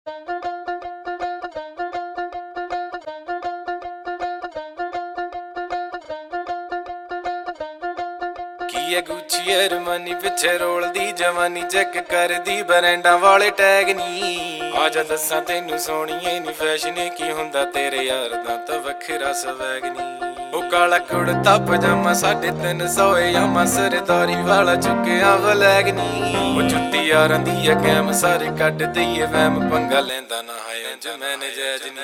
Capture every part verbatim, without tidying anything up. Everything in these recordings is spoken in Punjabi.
ਕੀ ਐ ਗੁੱਚੀ ਅਰਮਾਨੀ ਪਿੱਛੇ ਰੋਲਦੀ ਜਵਾਨੀ ਚੈੱਕ ਕਰਦੀ ਬਰੈਂਡਾਂ ਵਾਲੇ ਟੈਗ ਨੀ ਆਜਾ ਦੱਸਾਂ ਤੈਨੂੰ ਸੋਹਣੀਏ ਨੀ ਫੈਸ਼ਨ ਕੀ ਹੁੰਦਾ ਤੇਰੇ ਯਾਰ ਦਾ ਤਾਂ ਵੱਖਰਾ ਸਵੈਗ ਨੀ ਉਹ ਕਾਲਾ ਕੁੜਤਾ ਪਜਾਮਾ ਸਾਢੇ ਤਿੰਨ ਸੌ ਯਾਮਾ ਸਰਦਾਰੀ ਵਾਲਾ ਚੁੱਕਿਆ ਵਲੈਗ ਨੀ ਉਹ ਜੁੱਤੀ ਯਾਰਾਂ ਦੀ ਐ ਕੈਮ ਸਾਰੇ ਕੱਢ ਦਈਏ ਵਹਿਮ ਪੰਗਾ ਲੈਂਦਾ ਨਾ ਹੈ ਇੰਜ ਮੈਂ ਨਜਾਇਜ਼ ਨੀ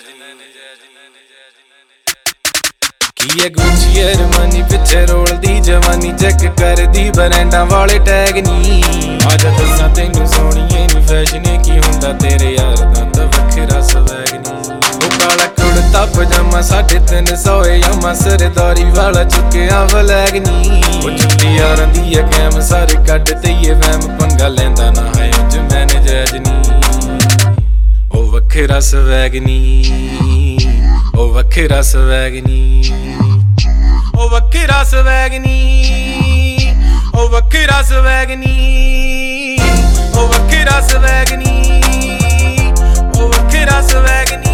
ਕੀ ਐ ਗੁੱਚੀ ਅਰਮਾਨੀ ਪਿੱਛੇ ਰੋਲਦੀ ਜਵਾਨੀ ਚੈੱਕ ਕਰਦੀ ਬਰੈਂਡਾਂ ਵਾਲੇ ਟੈਗ ਨੀ ਆਜਾ ਦੱਸਾਂ ਤੈਨੂੰ ਸੋਹਣੀਏ ਨੀ ਫੈਸ਼ਨ ਕੀ ਹੁੰਦਾ ਤੇਰੇ ਯਾਰ ਦਾ ਤਾਂ ਵੱਖਰਾ ਸਵੈਗ ਨੀ ਉਹ ਕਾਲਾ ਕੁੜਤਾ ਪਜਾਮਾ ਸਾਢੇ ਤਿੰਨ ਸੌ ਯਾਮਾ ਸਰਦਾਰੀ ਵਾਲਾ ਚੁੱਕਿਆ ਵਲੈਗ ਨੀ ਉਹ ਜੁੱਤੀ ਯਾਰਾਂ ਦੀ ਐ ਕੈਮ ਸਾਰੇ ਕੱਢ ਦਈਏ ਵਹਿਮ ਪੰਗਾ ਲੈਂਦਾ ਨਾ ਹੈ ਇੰਜ ਮੈਂ ਨਜਾਇਜ਼ ਨੀ ਉਹ ਵੱਖਰਾ ਸਵੈਗ ਨੀ ਉਹ ਵੱਖਰਾ ਸਵੈਗ ਨੀ ਉਹ ਵੱਖਰਾ ਸਵੈਗ ਨੀ ਉਹ ਵੱਖਰਾ ਸਵੈਗ ਨੀ ਉਹ ਵੱਖਰਾ ਸਵੈਗ ਨੀ ਉਹ ਵੱਖਰਾ ਸਵੈਗ ਨੀ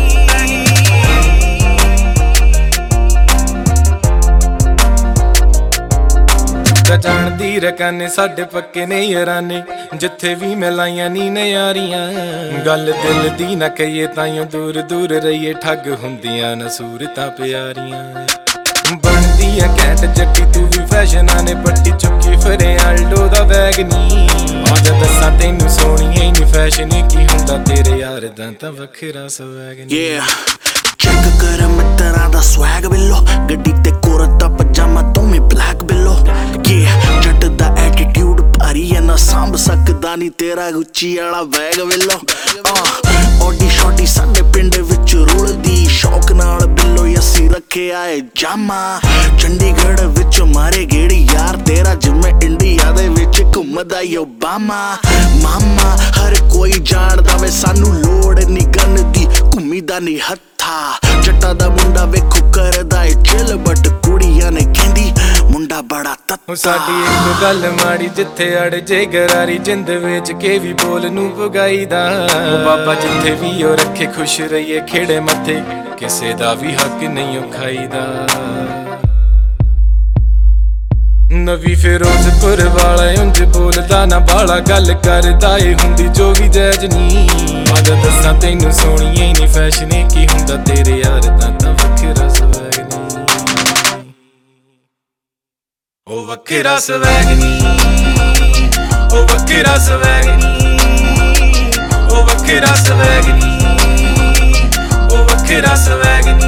ਤਾਂ ਜਾਣਦੀ ਰਕਾਨੇ ਸਾਡੇ ਪੱਕੇ ਨੇ ਯਾਰਾਨੇ ਜਿੱਥੇ ਵੀ ਮਿਲਾਈਆਂ ਨੀ ਨਿਆਰੀਆਂ ਗੱਲ ਦਿਲ ਦੀ ਨਾ ਕਹੀਏ ਤਾਈਓ ਦੂਰ ਦੂਰ ਰਹੀਏ ਠੱਗ ਹੁੰਦੀਆਂ ਨਾ ਸੂਰਤਾਂ ਪਿਆਰੀਆਂ ਬਣਦੀ ਐ ਕੈਟ ਜੱਟੀ ਤੂੰ ਵੀ ਫੈਸ਼ਨਾਂ ਨੇ ਪੱਟੀ ਚੁੱਕੀ ਫਿਰੇ ਆਲਡੋ ਦਾ ਬੈਗ ਨੀ ਆਜਾ ਦੱਸਾਂ ਤੈਨੂੰ ਸੋਹਣੀਏ ਨੀ ਫੈਸ਼ਨ ਕੀ ਹੁੰਦਾ ਤੇਰੇ ਯਾਰ ਦਾ ਤਾਂ ਵੱਖਰਾ ਸਵੈਗ ਨੀ ਚੈੱਕ ਕਰ ਮਿੱਤਰਾਂ ਦਾ ਸਵੈਗ ਬਿੱਲੋ ਗੱਡੀ ਤੇ ਕੁੜਤਾ ਪਜਾਮਾ ਤੂੰ ਵੀ ਬਲੈਕ ਬਿੱਲੋ ਜੱਟ ਦਾ ਐਟੀਟਿਊਡ ਭਾਰੀ ਐ ਨਾ ਸਾਂਭ ਸਕਦਾ ਨੀ ਤੇਰਾ ਗੁੱਚੀ ਵਾਲਾ ਬੈਗ ਬਿੱਲੋ ਓਡੀ ਸ਼ੋਡੀ ਸਾਡੇ ਪਿੰਡ ਵਿੱਚ ਰੁਲਦੀ ਸ਼ੌਕ ਨਾਲ ਬਿੱਲੋ ਅਸੀਂ ਰੱਖਿਆ ਏ ਜਾਮਾ ਚੰਡੀਗੜ੍ਹ ਵਿੱਚ ਮਾਰੇ ਗੇੜੀ ਯਾਰ ਤੇਰਾ ਜਿਵੇਂ ਇੰਡੀਆ ਦੇ ਵਿੱਚ ਘੁੰਮਦਾ ਈ ਓਬਾਮਾ ਮਾਮਾ ਹਰ ਕੋਈ ਜਾਣਦਾ ਵੇ ਸਾਨੂੰ ਲੋੜ ਨੀ ਗਨ ਦੀ ਘੁੰਮੀਦਾ ਨੀ ਹੱਥਾ ਜੱਟਾ ਦਾ ਮੁੰਡਾ ਵੇਖੋ ਕਰਦਾ ਏ ਚਿਲ ਬਟ ਕੁੜੀਆਂ ਨੇ ਕਹਿੰਦੀ ਮੁੰਡਾ ਬੜਾ ਤੱਤਾ ਸਾਡੀ ਇੱਕ ਗੱਲ ਮਾੜੀ ਜਿੱਥੇ ਅੜ ਜੇ ਗਰਾਰੀ ਜਿੰਦ ਵੇਚ ਕੇ ਵੀ ਬੋਲ ਨੂੰ ਪੁਗਾਈਦਾ ਉਹ ਬਾਬਾ ਜਿੱਥੇ ਵੀ ਉਹ ਰੱਖੇ ਖੁਸ਼ ਰਹੀਏ ਖੇੜੇ ਮੱਥੇ ਕਿਸੇ ਦਾ ਵੀ ਹੱਕ ਨਹੀਂ ਉਹ ਖਾਈਦਾ ਨਵੀਂ ਫਿਰੋਜ਼ਪੁਰ ਵਾਲਾ ਉਂਝ ਬੋਲਦਾ ਨਾ ਬਾਲਾ ਗੱਲ ਕਰਦਾ ਏ ਹੁੰਦੀ ਜੋ ਵੀ ਜੈਜ ਨੀ ਆਜਾ ਦੱਸਾਂ ਤੈਨੂੰ ਸੋਹਣੀਏ ਨੀ ਫੈਸ਼ਨ ਕੀ ਹੁੰਦਾ ਤੇਰੇ ਯਾਰ ਦਾ ਤਾਂ ਵੱਖਰਾ ਸਵੈਗ ਨੀ ਉਹ ਵੱਖਰਾ ਸਵੈਗ ਨੀ ਉਹ ਵੱਖਰਾ ਸਵੈਗ ਨੀ ਉਹ ਵੱਖਰਾ ਸਵੈਗ ਨੀ ਉਹ ਵੱਖਰਾ ਸਵੈਗ ਨੀ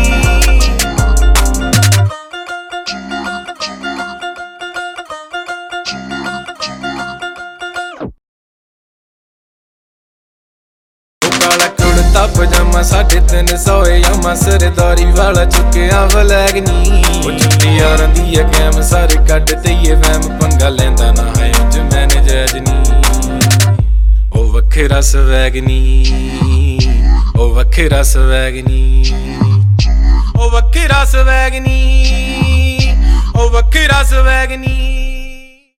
ਕਾਲਾ ਕੁੜਤਾ ਪਜਾਮਾ ਸਾਢੇ ਤਿੰਨ ਸੌ ਯਾਮਾ ਸਰਦਾਰੀ ਵਾਲਾ ਚੁੱਕਿਆ ਵਲੈਗ ਨੀ ਉਹ ਜੁੱਤੀ ਯਾਰਾਂ ਦੀ ਐ ਕੈਮ ਸਾਰੇ ਕੱਢ ਦਈਏ ਵਹਿਮ ਪੰਗਾ ਲੈਂਦਾ ਨਾ ਹੈ ਇੰਜ ਮੈਂ ਨਜਾਇਜ਼ ਨੀ ਉਹ ਵੱਖਰਾ ਸਵੈਗ ਨੀ ਉਹ ਵੱਖਰਾ ਸਵੈਗ ਨੀ ਉਹ ਵੱਖਰਾ ਸਵੈਗ ਨੀ ਉਹ ਵੱਖਰਾ ਸਵੈਗ ਨੀ